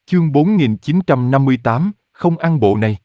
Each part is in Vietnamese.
Chương 4958, không ăn bộ này.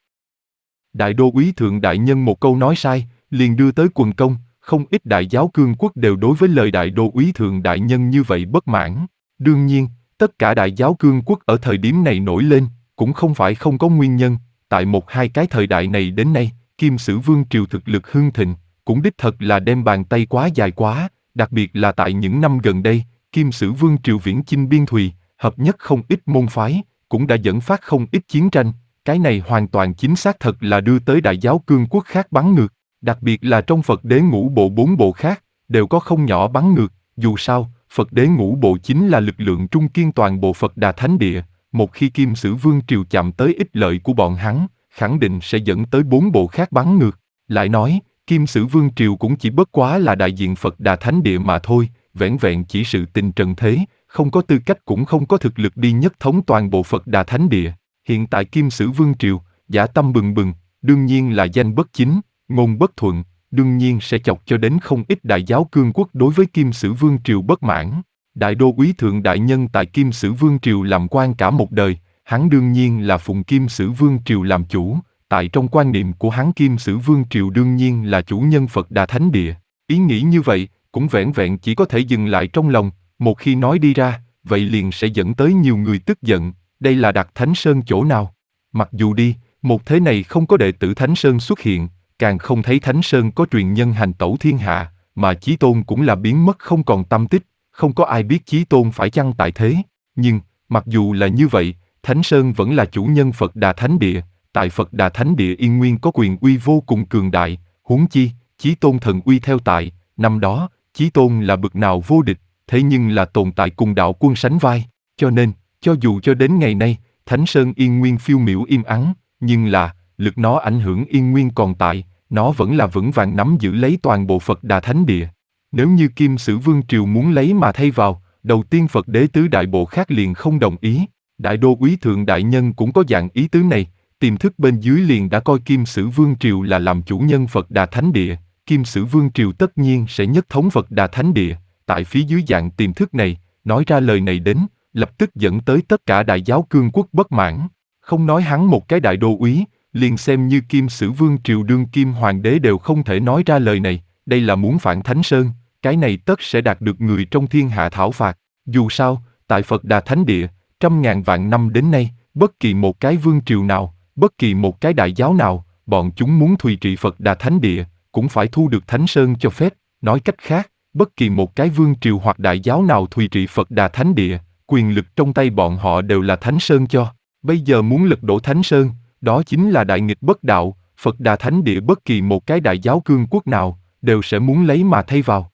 Đại đô úy thượng đại nhân một câu nói sai, liền đưa tới quần công, không ít đại giáo cương quốc đều đối với lời đại đô úy thượng đại nhân như vậy bất mãn. Đương nhiên, tất cả đại giáo cương quốc ở thời điểm này nổi lên, cũng không phải không có nguyên nhân, tại một hai cái thời đại này đến nay, Kim Sử Vương triều thực lực hưng thịnh, cũng đích thật là đem bàn tay quá dài quá, đặc biệt là tại những năm gần đây, Kim Sử Vương triều viễn chinh biên thùy, hợp nhất không ít môn phái, cũng đã dẫn phát không ít chiến tranh, cái này hoàn toàn chính xác thật là đưa tới đại giáo cương quốc khác bắn ngược, đặc biệt là trong Phật đế ngũ bộ 4 bộ khác, đều có không nhỏ bắn ngược, dù sao, Phật đế ngũ bộ chính là lực lượng trung kiên toàn bộ Phật Đà Thánh Địa, một khi Kim Sử Vương triều chạm tới ích lợi của bọn hắn, khẳng định sẽ dẫn tới 4 bộ khác bắn ngược. Lại nói, Kim Sử Vương triều cũng chỉ bất quá là đại diện Phật Đà Thánh Địa mà thôi, vẻn vẹn chỉ sự tình trần thế, không có tư cách cũng không có thực lực đi nhất thống toàn bộ Phật Đà Thánh Địa. Hiện tại Kim Sử Vương triều, dã tâm bừng bừng, đương nhiên là danh bất chính, ngôn bất thuận, đương nhiên sẽ chọc cho đến không ít đại giáo cương quốc đối với Kim Sử Vương triều bất mãn. Đại đô úy thượng đại nhân tại Kim Sử Vương triều làm quan cả một đời, hắn đương nhiên là phụng Kim Sử Vương triều làm chủ, tại trong quan niệm của hắn Kim Sử Vương triều đương nhiên là chủ nhân Phật Đà Thánh Địa. Ý nghĩ như vậy, cũng vẻn vẹn chỉ có thể dừng lại trong lòng, một khi nói đi ra, vậy liền sẽ dẫn tới nhiều người tức giận, đây là đặt Thánh Sơn chỗ nào? Mặc dù đi, một thế này không có đệ tử Thánh Sơn xuất hiện, càng không thấy Thánh Sơn có truyền nhân hành tẩu thiên hạ, mà Chí Tôn cũng là biến mất không còn tâm tích, không có ai biết Chí Tôn phải chăng tại thế. Nhưng, mặc dù là như vậy, Thánh Sơn vẫn là chủ nhân Phật Đà Thánh Địa, tại Phật Đà Thánh Địa Yên Nguyên có quyền uy vô cùng cường đại, huống chi, Chí Tôn thần uy theo tại, năm đó, Chí Tôn là bực nào vô địch, thế nhưng là tồn tại cùng đạo quân sánh vai, cho nên, cho dù cho đến ngày nay, Thánh Sơn Yên Nguyên phiêu miểu im ắng, nhưng là, lực nó ảnh hưởng Yên Nguyên còn tại, nó vẫn là vững vàng nắm giữ lấy toàn bộ Phật Đà Thánh Địa. Nếu như Kim Sử Vương triều muốn lấy mà thay vào, đầu tiên Phật đế tứ đại bộ khác liền không đồng ý, đại đô úy thượng đại nhân cũng có dạng ý tứ này, tiềm thức bên dưới liền đã coi Kim Sử Vương triều là làm chủ nhân Phật Đà Thánh Địa, Kim Sử Vương triều tất nhiên sẽ nhất thống Phật Đà Thánh Địa, tại phía dưới dạng tiềm thức này, nói ra lời này đến, lập tức dẫn tới tất cả đại giáo cương quốc bất mãn, không nói hắn một cái đại đô úy, liền xem như Kim Sử Vương triều đương kim hoàng đế đều không thể nói ra lời này, đây là muốn phản Thánh Sơn, cái này tất sẽ đạt được người trong thiên hạ thảo phạt, dù sao, tại Phật Đà Thánh Địa, trăm ngàn vạn năm đến nay, bất kỳ một cái vương triều nào, bất kỳ một cái đại giáo nào, bọn chúng muốn thùy trị Phật Đà Thánh Địa, cũng phải thu được Thánh Sơn cho phép, nói cách khác, bất kỳ một cái vương triều hoặc đại giáo nào thùy trị Phật Đà Thánh Địa, quyền lực trong tay bọn họ đều là Thánh Sơn cho, bây giờ muốn lật đổ Thánh Sơn, đó chính là đại nghịch bất đạo, Phật Đà Thánh Địa bất kỳ một cái đại giáo cương quốc nào, đều sẽ muốn lấy mà thay vào.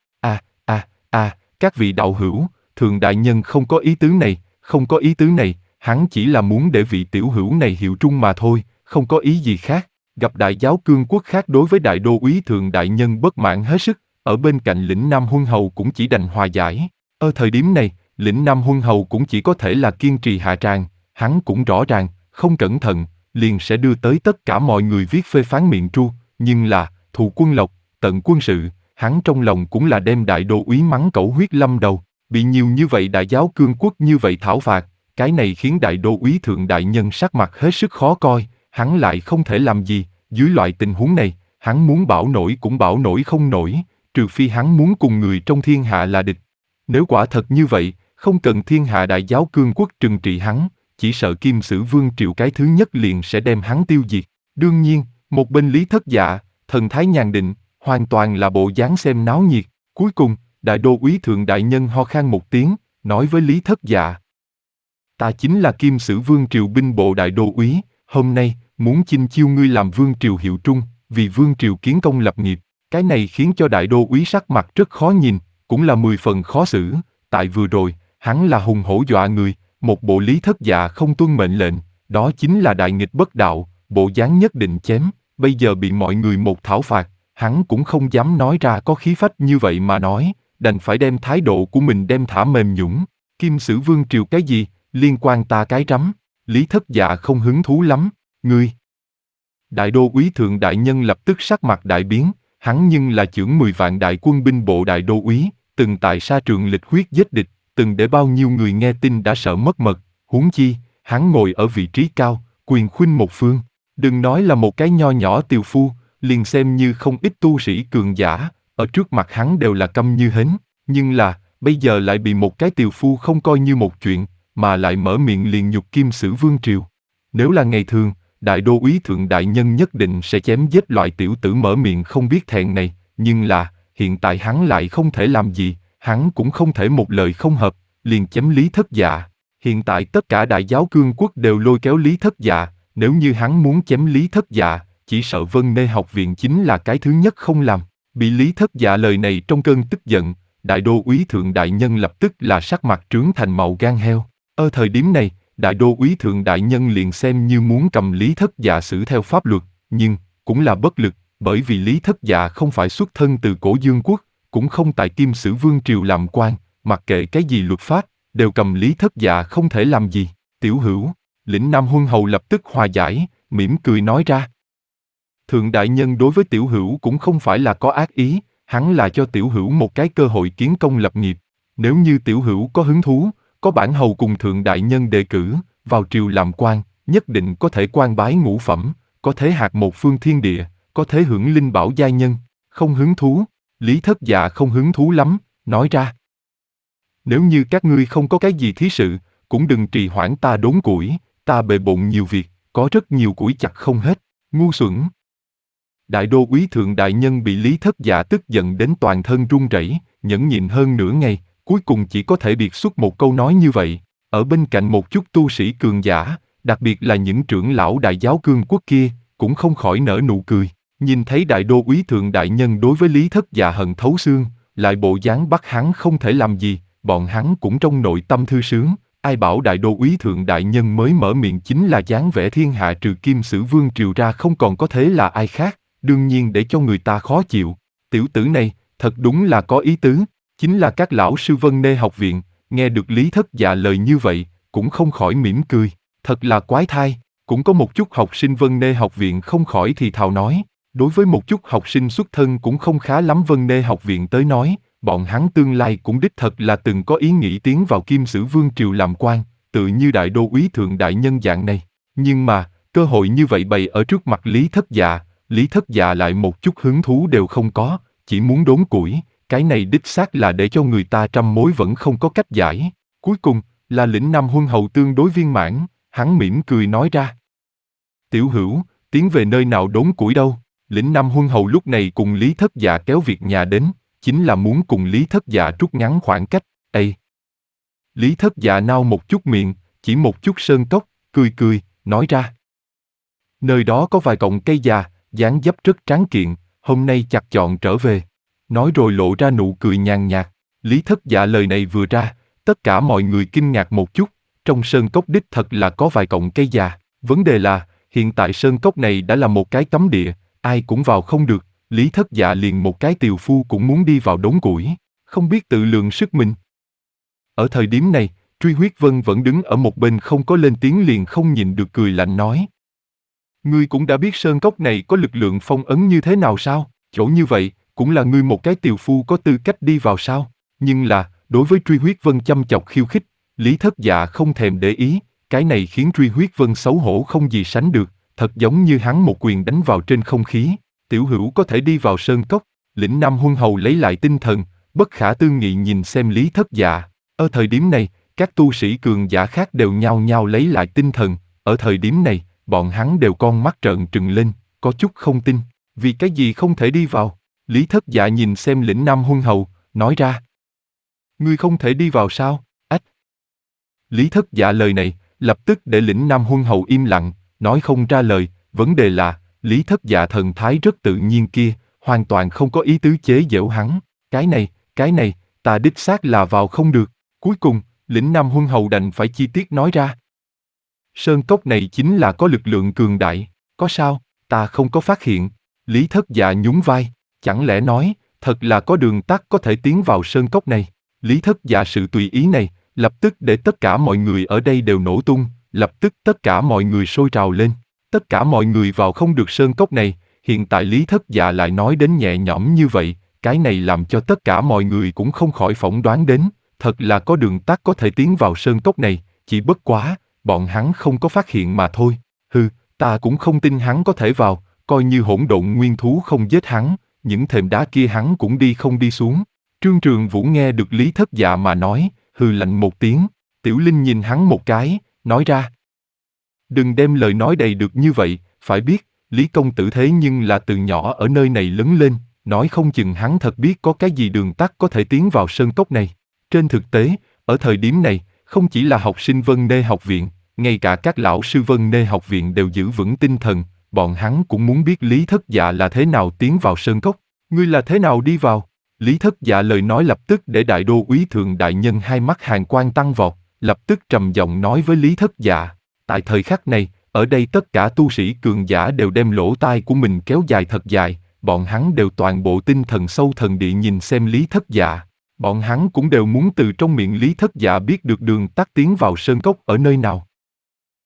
Các vị đạo hữu, thượng đại nhân không có ý tứ này, không có ý tứ này, hắn chỉ là muốn để vị tiểu hữu này hiệu trung mà thôi, không có ý gì khác. Gặp đại giáo cương quốc khác đối với đại đô úy thượng đại nhân bất mãn hết sức, ở bên cạnh lĩnh Nam Huân Hầu cũng chỉ đành hòa giải. Ở thời điểm này, lĩnh Nam Huân Hầu cũng chỉ có thể là kiên trì hạ tràng, hắn cũng rõ ràng, không cẩn thận, liền sẽ đưa tới tất cả mọi người viết phê phán miệng tru, nhưng là, thù quân lộc, tận quân sự, hắn trong lòng cũng là đem đại đô úy mắng cẩu huyết lâm đầu, bị nhiều như vậy đại giáo cương quốc như vậy thảo phạt, cái này khiến đại đô úy thượng đại nhân sắc mặt hết sức khó coi, hắn lại không thể làm gì, dưới loại tình huống này, hắn muốn bảo nổi cũng bảo nổi không nổi, trừ phi hắn muốn cùng người trong thiên hạ là địch. Nếu quả thật như vậy, không cần thiên hạ đại giáo cương quốc trừng trị hắn, chỉ sợ Kim Sử Vương triều cái thứ nhất liền sẽ đem hắn tiêu diệt. Đương nhiên, một bên Lý Thất Dạ, thần thái nhàn định, hoàn toàn là bộ dáng xem náo nhiệt. Cuối cùng, đại đô úy thượng đại nhân ho khan một tiếng, nói với Lý Thất Dạ: ta chính là Kim Sử Vương triều binh bộ đại đô úy, hôm nay, muốn chinh chiêu ngươi làm vương triều hiệu trung, vì vương triều kiến công lập nghiệp. Cái này khiến cho đại đô úy sắc mặt rất khó nhìn, cũng là 10 phần khó xử, tại vừa rồi, hắn là hùng hổ dọa người, một bộ Lý Thất Dạ không tuân mệnh lệnh, đó chính là đại nghịch bất đạo, bộ dáng nhất định chém, bây giờ bị mọi người một thảo phạt, hắn cũng không dám nói ra có khí phách như vậy mà nói, đành phải đem thái độ của mình đem thả mềm nhũn. Kim Sử Vương triều cái gì, liên quan ta cái rắm. Lý Thất Dạ không hứng thú lắm, ngươi. Đại đô úy thượng đại nhân lập tức sắc mặt đại biến, hắn nhưng là chưởng 10 vạn đại quân binh bộ đại đô úy, từng tại sa trường lịch huyết giết địch, từng để bao nhiêu người nghe tin đã sợ mất mật, huống chi, hắn ngồi ở vị trí cao, quyền khuynh một phương. Đừng nói là một cái nho nhỏ tiều phu, liền xem như không ít tu sĩ cường giả, ở trước mặt hắn đều là câm như hến, nhưng là, bây giờ lại bị một cái tiều phu không coi như một chuyện, mà lại mở miệng liền nhục Kim Sử Vương Triều. Nếu là ngày thường, đại đô úy thượng đại nhân nhất định sẽ chém giết loại tiểu tử mở miệng không biết thẹn này, nhưng là, hiện tại hắn lại không thể làm gì, hắn cũng không thể một lời không hợp, liền chém Lý Thất Dạ. Hiện tại tất cả đại giáo cương quốc đều lôi kéo Lý Thất Dạ, nếu như hắn muốn chém Lý Thất Dạ, chỉ sợ Vân Nê học viện chính là cái thứ nhất không làm. Bị Lý Thất Dạ lời này trong cơn tức giận, đại đô úy thượng đại nhân lập tức là sắc mặt trướng thành màu gan heo. Ở thời điểm này, đại đô úy thượng đại nhân liền xem như muốn cầm Lý Thất Dạ xử theo pháp luật, nhưng cũng là bất lực, bởi vì Lý Thất Dạ không phải xuất thân từ Cổ Dương quốc, cũng không tại Kim Sử Vương triều làm quan, mặc kệ cái gì luật pháp, đều cầm Lý Thất Dạ không thể làm gì. Tiểu Hữu, lĩnh Nam Huân hầu lập tức hòa giải, mỉm cười nói ra. Thượng đại nhân đối với Tiểu Hữu cũng không phải là có ác ý, hắn là cho Tiểu Hữu một cái cơ hội kiến công lập nghiệp. Nếu như Tiểu Hữu có hứng thú, có bản hầu cùng thượng đại nhân đề cử, vào triều làm quan, nhất định có thể quan bái ngũ phẩm, có thể hạt một phương thiên địa, có thể hưởng linh bảo giai nhân. Không hứng thú, Lý Thất Dạ không hứng thú lắm, nói ra. Nếu như các ngươi không có cái gì thí sự, cũng đừng trì hoãn ta đốn củi, ta bề bộn nhiều việc, có rất nhiều củi chặt không hết, ngu xuẩn. Đại đô úy thượng đại nhân bị Lý Thất Dạ tức giận đến toàn thân run rẩy, nhẫn nhịn hơn nửa ngày, cuối cùng chỉ có thể biệt xuất một câu nói như vậy. Ở bên cạnh một chút tu sĩ cường giả, đặc biệt là những trưởng lão đại giáo cương quốc kia, cũng không khỏi nở nụ cười. Nhìn thấy đại đô úy thượng đại nhân đối với Lý Thất Dạ hận thấu xương, lại bộ dáng bắt hắn không thể làm gì, bọn hắn cũng trong nội tâm thư sướng. Ai bảo đại đô úy thượng đại nhân mới mở miệng chính là dáng vẻ thiên hạ trừ Kim Sử Vương triều ra không còn có thế là ai khác, đương nhiên để cho người ta khó chịu. Tiểu tử này, thật đúng là có ý tứ, chính là các lão sư Vân Nê học viện, nghe được Lý Thất Dạ lời như vậy, cũng không khỏi mỉm cười, thật là quái thai. Cũng có một chút học sinh Vân Nê học viện không khỏi thì thào nói, đối với một chút học sinh xuất thân cũng không khá lắm Vân Nê học viện tới nói, bọn hắn tương lai cũng đích thật là từng có ý nghĩ tiến vào Kim Sử Vương triều làm quan, tự như đại đô úy thượng đại nhân dạng này. Nhưng mà, cơ hội như vậy bày ở trước mặt Lý Thất Dạ lại một chút hứng thú đều không có, chỉ muốn đốn củi, cái này đích xác là để cho người ta trăm mối vẫn không có cách giải. Cuối cùng, là lĩnh Nam Huân hầu tương đối viên mãn, hắn mỉm cười nói ra. Tiểu Hữu, tiến về nơi nào đốn củi đâu? Lĩnh Nam Huân hầu lúc này cùng Lý Thất Dạ kéo việc nhà đến, chính là muốn cùng Lý Thất Dạ rút ngắn khoảng cách. Ê! Lý Thất Dạ nao một chút miệng, chỉ một chút sơn cốc, cười cười, nói ra. Nơi đó có vài cọng cây già, dáng dấp rất tráng kiện, hôm nay chặt chọn trở về. Nói rồi lộ ra nụ cười nhàn nhạt. Lý Thất Dạ lời này vừa ra, tất cả mọi người kinh ngạc một chút, trong sơn cốc đích thật là có vài cọng cây già. Vấn đề là, hiện tại sơn cốc này đã là một cái cấm địa, ai cũng vào không được. Lý Thất Dạ liền một cái tiều phu cũng muốn đi vào đốn củi, không biết tự lượng sức mình. Ở thời điểm này, Truy Huyết Vân vẫn đứng ở một bên không có lên tiếng liền không nhìn được cười lạnh nói. Ngươi cũng đã biết sơn cốc này có lực lượng phong ấn như thế nào sao? Chỗ như vậy, cũng là ngươi một cái tiều phu có tư cách đi vào sao? Nhưng là, đối với Truy Huyết Vân chăm chọc khiêu khích, Lý Thất Dạ không thèm để ý, cái này khiến Truy Huyết Vân xấu hổ không gì sánh được, thật giống như hắn một quyền đánh vào trên không khí. Tiểu Hữu có thể đi vào sơn cốc. Lĩnh Nam Huân hầu lấy lại tinh thần, bất khả tư nghị nhìn xem Lý Thất Dạ. Ở thời điểm này, các tu sĩ cường giả khác đều nhao nhao lấy lại tinh thần. Ở thời điểm này, bọn hắn đều con mắt trợn trừng lên, có chút không tin. Vì cái gì không thể đi vào? Lý Thất Dạ nhìn xem Lĩnh Nam Huân hầu, nói ra. Ngươi không thể đi vào sao? Ách! Lý Thất Dạ lời này, lập tức để Lĩnh Nam Huân hầu im lặng, nói không ra lời. Vấn đề là, Lý Thất Dạ thần thái rất tự nhiên kia, hoàn toàn không có ý tứ chế giễu hắn. Cái này, ta đích xác là vào không được. Cuối cùng, Lĩnh Nam Huân hầu đành phải chi tiết nói ra. Sơn cốc này chính là có lực lượng cường đại, có sao, ta không có phát hiện. Lý Thất Dạ nhún vai, chẳng lẽ nói, thật là có đường tắt có thể tiến vào sơn cốc này. Lý Thất Dạ sự tùy ý này, lập tức để tất cả mọi người ở đây đều nổ tung, lập tức tất cả mọi người sôi trào lên. Tất cả mọi người vào không được sơn cốc này, hiện tại Lý Thất Dạ lại nói đến nhẹ nhõm như vậy, cái này làm cho tất cả mọi người cũng không khỏi phỏng đoán đến, thật là có đường tắt có thể tiến vào sơn cốc này, chỉ bất quá, bọn hắn không có phát hiện mà thôi. Hừ, ta cũng không tin hắn có thể vào, coi như hỗn độn nguyên thú không giết hắn, những thềm đá kia hắn cũng đi không đi xuống. Trương Trường Vũ nghe được Lý Thất Dạ mà nói, hừ lạnh một tiếng, Tiểu Linh nhìn hắn một cái, nói ra. Đừng đem lời nói đầy được như vậy, phải biết, Lý công tử thế nhưng là từ nhỏ ở nơi này lớn lên, nói không chừng hắn thật biết có cái gì đường tắt có thể tiến vào sơn cốc này. Trên thực tế, ở thời điểm này, không chỉ là học sinh Vân Nê học viện, ngay cả các lão sư Vân Nê học viện đều giữ vững tinh thần, bọn hắn cũng muốn biết Lý Thất Dạ là thế nào tiến vào sơn cốc. Ngươi là thế nào đi vào? Lý Thất Dạ lời nói lập tức để đại đô úy thượng đại nhân hai mắt hàn quang tăng vọt, lập tức trầm giọng nói với Lý Thất Dạ. Tại thời khắc này, ở đây tất cả tu sĩ cường giả đều đem lỗ tai của mình kéo dài thật dài, bọn hắn đều toàn bộ tinh thần sâu thần địa nhìn xem Lý Thất Dạ. Bọn hắn cũng đều muốn từ trong miệng Lý Thất Dạ biết được đường tắt tiến vào sơn cốc ở nơi nào.